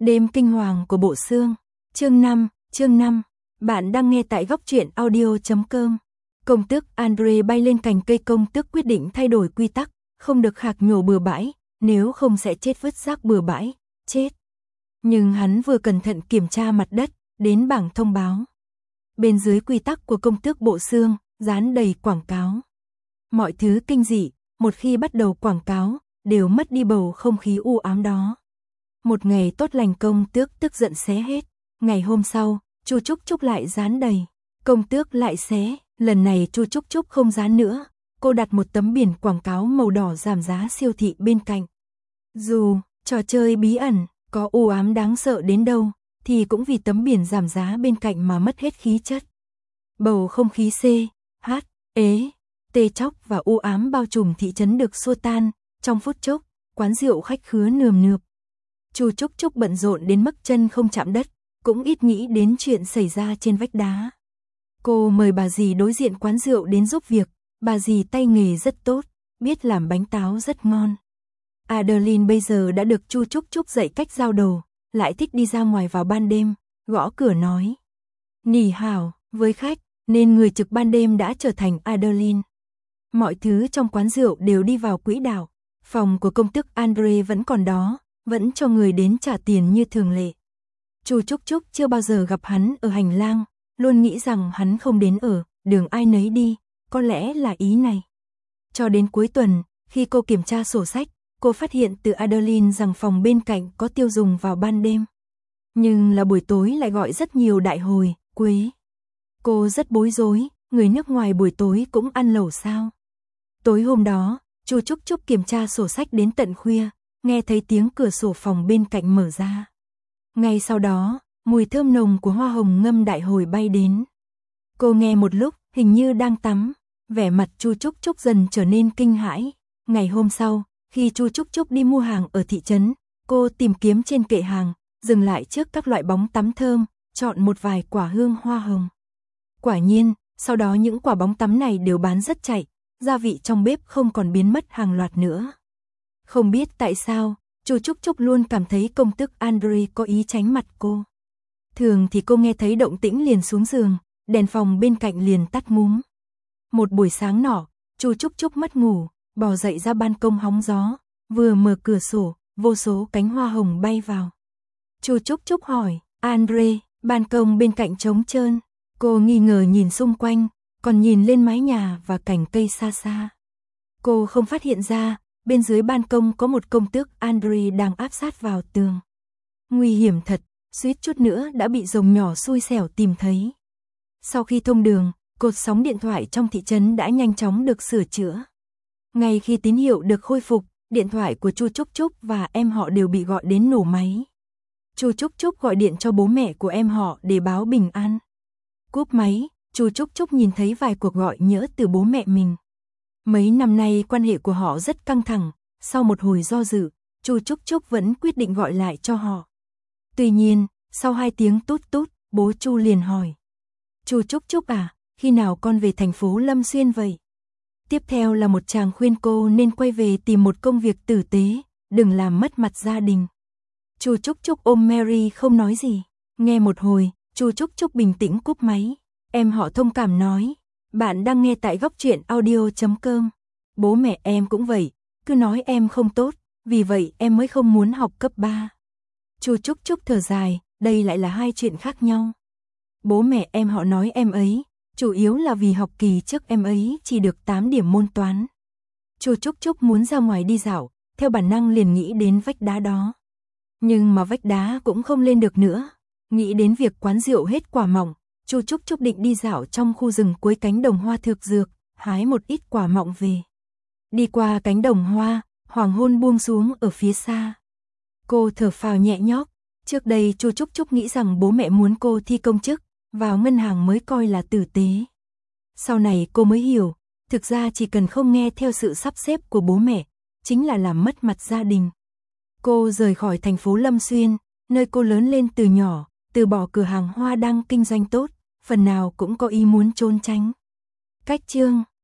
Đêm kinh hoàng của Bộ Xương. Chương 5. Bạn đang nghe tại góc truyện audio.com. Công tước Andre bay lên cành cây. Công tước quyết định thay đổi quy tắc, không được khạc nhổ bừa bãi, nếu không sẽ chết vứt rác bừa bãi, chết. Nhưng hắn vừa cẩn thận kiểm tra mặt đất, đến bảng thông báo. Bên dưới quy tắc của công tước Bộ Xương, dán đầy quảng cáo. Mọi thứ kinh dị, một khi bắt đầu quảng cáo, đều mất đi bầu không khí u ám đó. Một ngày tốt lành công tước tức giận xé hết. Ngày hôm sau, Chu Trúc Trúc lại dán đầy. Công tước lại xé, lần này Chu Trúc Trúc không dán nữa. Cô đặt một tấm biển quảng cáo màu đỏ giảm giá siêu thị bên cạnh. Dù trò chơi bí ẩn có u ám đáng sợ đến đâu, thì cũng vì tấm biển giảm giá bên cạnh mà mất hết khí chất. Bầu không khí C, H, ế, tê chóc và u ám bao trùm thị trấn được xua tan. Trong phút chốc, quán rượu khách khứa nườm nượp. Chu Trúc Trúc bận rộn đến mức chân không chạm đất, cũng ít nghĩ đến chuyện xảy ra trên vách đá. Cô mời bà dì đối diện quán rượu đến giúp việc. Bà dì tay nghề rất tốt, biết làm bánh táo rất ngon. Adeline bây giờ đã được Chu Trúc Trúc dạy cách giao đồ, lại thích đi ra ngoài vào ban đêm, gõ cửa nói nì hào với khách, nên người trực ban đêm đã trở thành Adeline. Mọi thứ trong quán rượu đều đi vào quỹ đạo. Phòng của công tước Andre vẫn còn đó, vẫn cho người đến trả tiền như thường lệ. Chu Trúc Trúc chưa bao giờ gặp hắn ở hành lang, luôn nghĩ rằng hắn không đến ở đường ai nấy đi, có lẽ là ý này. Cho đến cuối tuần, khi cô kiểm tra sổ sách, cô phát hiện từ Adeline rằng phòng bên cạnh có tiêu dùng vào ban đêm. Nhưng là buổi tối lại gọi rất nhiều đại hồi, quế. Cô rất bối rối, người nước ngoài buổi tối cũng ăn lẩu sao? Tối hôm đó, Chu Trúc Trúc kiểm tra sổ sách đến tận khuya, nghe thấy tiếng cửa sổ phòng bên cạnh mở ra. Ngay sau đó, mùi thơm nồng của hoa hồng ngâm đại hồi bay đến. Cô nghe một lúc, hình như đang tắm, vẻ mặt Chu Trúc Trúc dần trở nên kinh hãi. Ngày hôm sau, khi Chu Trúc Trúc đi mua hàng ở thị trấn, cô tìm kiếm trên kệ hàng, dừng lại trước các loại bóng tắm thơm, chọn một vài quả hương hoa hồng. Quả nhiên, sau đó những quả bóng tắm này đều bán rất chạy, gia vị trong bếp không còn biến mất hàng loạt nữa. Không biết tại sao, Chu Trúc Trúc luôn cảm thấy công tước Andre có ý tránh mặt cô. Thường thì cô nghe thấy động tĩnh liền xuống giường, đèn phòng bên cạnh liền tắt ngúm. Một buổi sáng nọ, Chu Trúc Trúc mất ngủ, bò dậy ra ban công hóng gió, vừa mở cửa sổ, vô số cánh hoa hồng bay vào. Chu Trúc Trúc hỏi, Andre, ban công bên cạnh trống trơn. Cô nghi ngờ nhìn xung quanh, còn nhìn lên mái nhà và cành cây xa xa. Cô không phát hiện ra, bên dưới ban công có một công tước Andre đang áp sát vào tường. Nguy hiểm thật, suýt chút nữa đã bị rồng nhỏ xui xẻo tìm thấy. Sau khi thông đường, cột sóng điện thoại trong thị trấn đã nhanh chóng được sửa chữa. Ngay khi tín hiệu được khôi phục, điện thoại của Chu Trúc Trúc và em họ đều bị gọi đến nổ máy. Chu Trúc Trúc gọi điện cho bố mẹ của em họ để báo bình an. Cúp máy, Chu Trúc Trúc nhìn thấy vài cuộc gọi nhỡ từ bố mẹ mình. Mấy năm nay quan hệ của họ rất căng thẳng, sau một hồi do dự, Chu Trúc Trúc vẫn quyết định gọi lại cho họ. Tuy nhiên, sau 2 tiếng tút tút, bố Chu liền hỏi. Chu Trúc Trúc à, khi nào con về thành phố Lâm Xuyên vậy? Tiếp theo là một chàng khuyên cô nên quay về tìm một công việc tử tế, đừng làm mất mặt gia đình. Chu Trúc Trúc ôm Mary không nói gì. Nghe một hồi, Chu Trúc Trúc bình tĩnh cúp máy. Em họ thông cảm nói, bạn đang nghe tại góc truyện audio.com. Bố mẹ em cũng vậy, cứ nói em không tốt, vì vậy em mới không muốn học cấp 3. Chu Trúc Trúc thở dài, đây lại là 2 chuyện khác nhau. Bố mẹ em họ nói em ấy, chủ yếu là vì học kỳ trước em ấy chỉ được 8 điểm môn toán. Chu Trúc Trúc muốn ra ngoài đi dạo, theo bản năng liền nghĩ đến vách đá đó. Nhưng mà vách đá cũng không lên được nữa. Nghĩ đến việc quán rượu hết quả mọng, Chu Trúc Trúc định đi dạo trong khu rừng cuối cánh đồng hoa thực dược, hái một ít quả mọng về. Đi qua cánh đồng hoa, hoàng hôn buông xuống ở phía xa. Cô thở phào nhẹ nhõm. Trước đây Chu Trúc Trúc nghĩ rằng bố mẹ muốn cô thi công chức, vào ngân hàng mới coi là tử tế. Sau này cô mới hiểu, thực ra chỉ cần không nghe theo sự sắp xếp của bố mẹ, chính là làm mất mặt gia đình. Cô rời khỏi thành phố Lâm Xuyên, nơi cô lớn lên từ nhỏ, từ bỏ cửa hàng hoa đang kinh doanh tốt, phần nào cũng có ý muốn trốn tránh. Cách chương